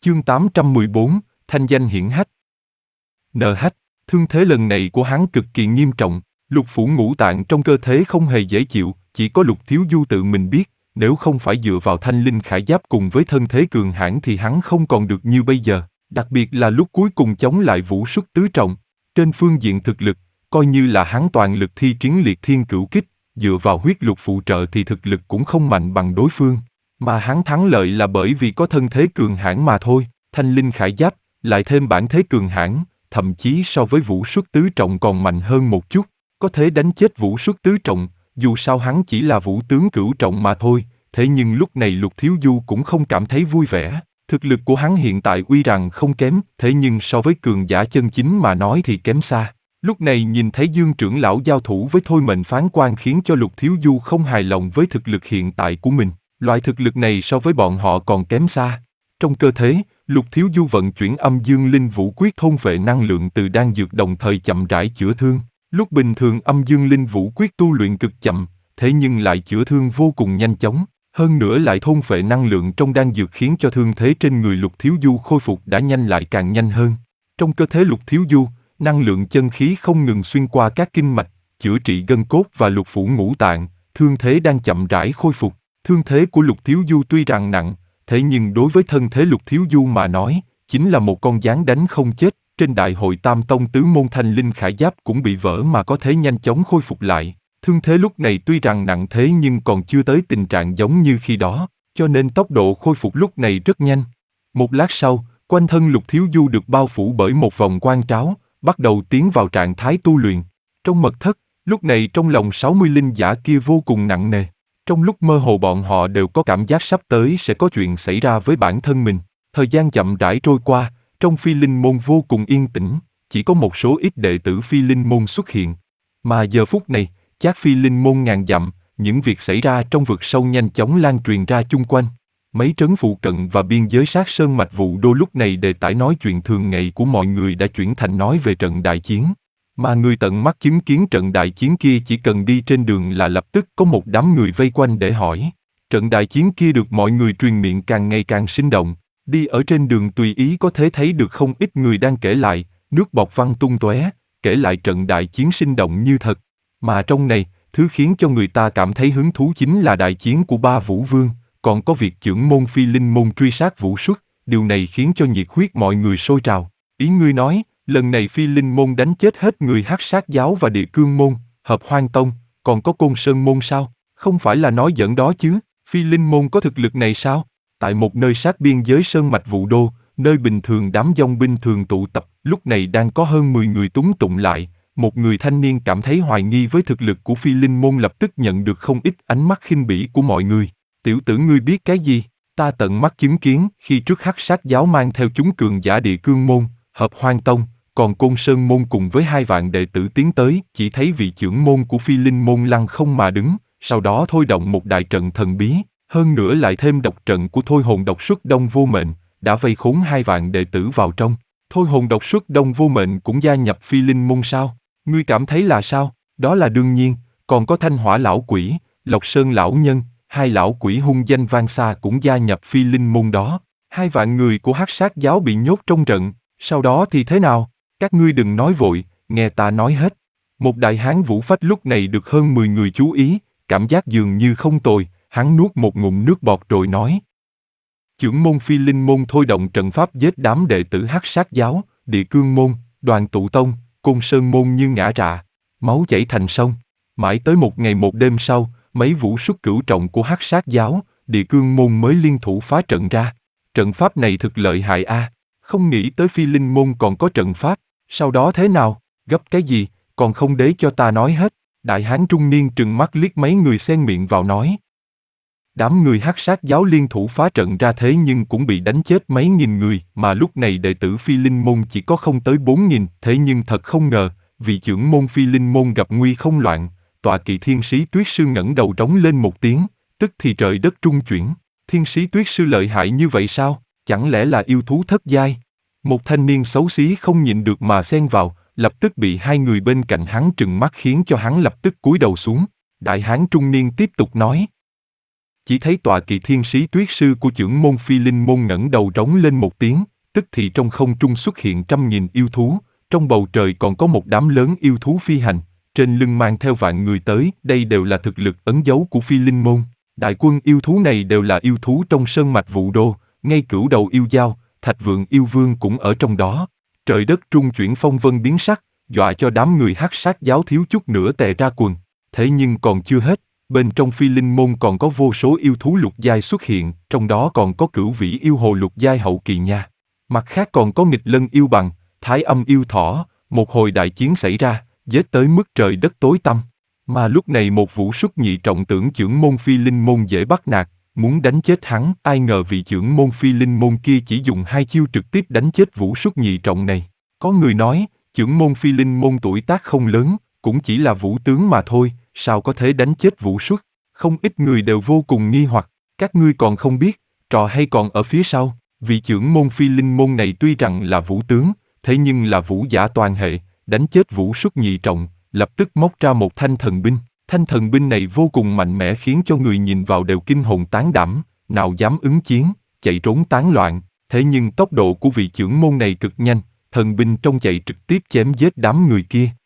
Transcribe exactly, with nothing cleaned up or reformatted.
Chương tám trăm mười bốn, thanh danh hiển hách. en hát, thương thế lần này của hắn cực kỳ nghiêm trọng, lục phủ ngũ tạng trong cơ thể không hề dễ chịu, chỉ có Lục Thiếu Du tự mình biết, nếu không phải dựa vào thanh linh khải giáp cùng với thân thế cường hãn thì hắn không còn được như bây giờ, đặc biệt là lúc cuối cùng chống lại vũ xuất tứ trọng. Trên phương diện thực lực, coi như là hắn toàn lực thi triển liệt thiên cửu kích, dựa vào huyết lục phụ trợ thì thực lực cũng không mạnh bằng đối phương. Mà hắn thắng lợi là bởi vì có thân thế cường hãn mà thôi, thanh linh khải giáp, lại thêm bản thế cường hãn, thậm chí so với vũ xuất tứ trọng còn mạnh hơn một chút, có thể đánh chết vũ xuất tứ trọng, dù sao hắn chỉ là vũ tướng cửu trọng mà thôi, thế nhưng lúc này Lục Thiếu Du cũng không cảm thấy vui vẻ, thực lực của hắn hiện tại tuy rằng không kém, thế nhưng so với cường giả chân chính mà nói thì kém xa. Lúc này nhìn thấy Dương trưởng lão giao thủ với Thôi Mệnh Phán Quan khiến cho Lục Thiếu Du không hài lòng với thực lực hiện tại của mình. Loại thực lực này so với bọn họ còn kém xa. Trong cơ thể, Lục Thiếu Du vận chuyển âm dương linh vũ quyết thôn phệ năng lượng từ đan dược đồng thời chậm rãi chữa thương. Lúc bình thường âm dương linh vũ quyết tu luyện cực chậm, thế nhưng lại chữa thương vô cùng nhanh chóng. Hơn nữa lại thôn phệ năng lượng trong đan dược khiến cho thương thế trên người Lục Thiếu Du khôi phục đã nhanh lại càng nhanh hơn. Trong cơ thể Lục Thiếu Du, năng lượng chân khí không ngừng xuyên qua các kinh mạch, chữa trị gân cốt và lục phủ ngũ tạng, thương thế đang chậm rãi khôi phục. Thương thế của Lục Thiếu Du tuy rằng nặng, thế nhưng đối với thân thế Lục Thiếu Du mà nói, chính là một con gián đánh không chết. Trên đại hội Tam Tông tứ môn thanh linh khải giáp cũng bị vỡ mà có thể nhanh chóng khôi phục lại. Thương thế lúc này tuy rằng nặng thế nhưng còn chưa tới tình trạng giống như khi đó, cho nên tốc độ khôi phục lúc này rất nhanh. Một lát sau, quanh thân Lục Thiếu Du được bao phủ bởi một vòng quang tráo, bắt đầu tiến vào trạng thái tu luyện. Trong mật thất, lúc này trong lòng sáu mươi linh giả kia vô cùng nặng nề. Trong lúc mơ hồ bọn họ đều có cảm giác sắp tới sẽ có chuyện xảy ra với bản thân mình. Thời gian chậm rãi trôi qua, trong Phi Linh môn vô cùng yên tĩnh, chỉ có một số ít đệ tử Phi Linh môn xuất hiện. Mà giờ phút này, chát Phi Linh môn ngàn dặm, những việc xảy ra trong vực sâu nhanh chóng lan truyền ra chung quanh. Mấy trấn phụ cận và biên giới sát sơn mạch Vũ Đô lúc này đề tài nói chuyện thường ngày của mọi người đã chuyển thành nói về trận đại chiến. Mà người tận mắt chứng kiến trận đại chiến kia chỉ cần đi trên đường là lập tức có một đám người vây quanh để hỏi. Trận đại chiến kia được mọi người truyền miệng càng ngày càng sinh động. Đi ở trên đường tùy ý có thể thấy được không ít người đang kể lại, nước bọt văng tung tóe, kể lại trận đại chiến sinh động như thật. Mà trong này, thứ khiến cho người ta cảm thấy hứng thú chính là đại chiến của ba vũ vương, còn có việc chưởng môn Phi Linh môn truy sát vũ xuất, điều này khiến cho nhiệt huyết mọi người sôi trào. Ý ngươi nói, lần này Phi Linh môn đánh chết hết người Hắc Sát giáo và Địa Cương môn, Hợp Hoang tông, còn có Côn Sơn môn sao? Không phải là nói giỡn đó chứ, Phi Linh môn có thực lực này sao? Tại một nơi sát biên giới sơn mạch Vũ Đô, nơi bình thường đám dòng binh thường tụ tập, lúc này đang có hơn mười người túng tụng lại. Một người thanh niên cảm thấy hoài nghi với thực lực của Phi Linh môn lập tức nhận được không ít ánh mắt khinh bỉ của mọi người. Tiểu tử ngươi biết cái gì? Ta tận mắt chứng kiến khi trước Hắc Sát giáo mang theo chúng cường giả Địa Cương môn, Hợp Hoang tông, còn Côn Sơn môn cùng với hai vạn đệ tử tiến tới, chỉ thấy vị trưởng môn của Phi Linh môn lăng không mà đứng, sau đó thôi động một đại trận thần bí, hơn nữa lại thêm độc trận của Thôi Hồn Độc Xuất Đông Vô Mệnh, đã vây khốn hai vạn đệ tử vào trong. Thôi Hồn Độc Xuất Đông Vô Mệnh cũng gia nhập Phi Linh môn sao? Ngươi cảm thấy là sao? Đó là đương nhiên, còn có Thanh Hỏa lão quỷ, Lộc Sơn lão nhân, hai lão quỷ hung danh vang xa cũng gia nhập Phi Linh môn đó. Hai vạn người của Hắc Sát giáo bị nhốt trong trận, sau đó thì thế nào? Các ngươi đừng nói vội, nghe ta nói hết. Một đại hán vũ phách lúc này được hơn mười người chú ý, cảm giác dường như không tồi, hắn nuốt một ngụm nước bọt rồi nói. Chưởng môn Phi Linh môn thôi động trận pháp giết đám đệ tử Hắc Sát giáo, Địa Cương môn, Đoàn Tụ tông, Côn Sơn môn như ngã rạ, máu chảy thành sông. Mãi tới một ngày một đêm sau, mấy vũ xuất cửu trọng của Hắc Sát giáo, Địa Cương môn mới liên thủ phá trận ra. Trận pháp này thực lợi hại a, không nghĩ tới Phi Linh môn còn có trận pháp. Sau đó thế nào? Gấp cái gì? Còn không để cho ta nói hết. Đại hán trung niên trừng mắt liếc mấy người xen miệng vào nói. Đám người Hắc Sát giáo liên thủ phá trận ra thế nhưng cũng bị đánh chết mấy nghìn người, mà lúc này đệ tử Phi Linh môn chỉ có không tới bốn nghìn. Thế nhưng thật không ngờ, vị trưởng môn Phi Linh môn gặp nguy không loạn, tọa kỵ Thiên Sĩ Tuyết Sư ngẩng đầu trống lên một tiếng, tức thì trời đất trung chuyển. Thiên Sĩ Tuyết Sư lợi hại như vậy sao? Chẳng lẽ là yêu thú thất giai? Một thanh niên xấu xí không nhịn được mà xen vào, lập tức bị hai người bên cạnh hắn trừng mắt khiến cho hắn lập tức cúi đầu xuống. Đại hán trung niên tiếp tục nói. Chỉ thấy tọa kỵ thiên sĩ tuyết sư của chưởng môn Phi Linh môn ngẩng đầu rống lên một tiếng, tức thì trong không trung xuất hiện trăm nghìn yêu thú, trong bầu trời còn có một đám lớn yêu thú phi hành, trên lưng mang theo vạn người tới, đây đều là thực lực ẩn giấu của Phi Linh môn. Đại quân yêu thú này đều là yêu thú trong sơn mạch Vũ Đô, ngay cửu đầu yêu dao, Thạch Vượng yêu vương cũng ở trong đó. Trời đất trung chuyển, phong vân biến sắc, dọa cho đám người hắc sát giáo thiếu chút nữa tè ra quần. Thế nhưng còn chưa hết, bên trong Phi Linh môn còn có vô số yêu thú lục giai xuất hiện, trong đó còn có cửu vĩ yêu hồ lục giai hậu kỳ nha. Mặt khác còn có nghịch lân yêu bằng, thái âm yêu thỏ, một hồi đại chiến xảy ra, giết tới mức trời đất tối tăm. Mà lúc này một Vũ Xuất nhị trọng tưởng chưởng môn Phi Linh môn dễ bắt nạt, muốn đánh chết hắn, ai ngờ vị chưởng môn Phi Linh môn kia chỉ dùng hai chiêu trực tiếp đánh chết Vũ Xuất nhị trọng này. Có người nói, chưởng môn Phi Linh môn tuổi tác không lớn, cũng chỉ là vũ tướng mà thôi, sao có thể đánh chết Vũ Xuất? Không ít người đều vô cùng nghi hoặc, các ngươi còn không biết, trò hay còn ở phía sau. Vị chưởng môn Phi Linh môn này tuy rằng là vũ tướng, thế nhưng là vũ giả toàn hệ, đánh chết Vũ Xuất nhị trọng, lập tức móc ra một thanh thần binh. Thanh thần binh này vô cùng mạnh mẽ khiến cho người nhìn vào đều kinh hồn tán đảm, nào dám ứng chiến, chạy trốn tán loạn. Thế nhưng tốc độ của vị chưởng môn này cực nhanh, thần binh trong chạy trực tiếp chém giết đám người kia.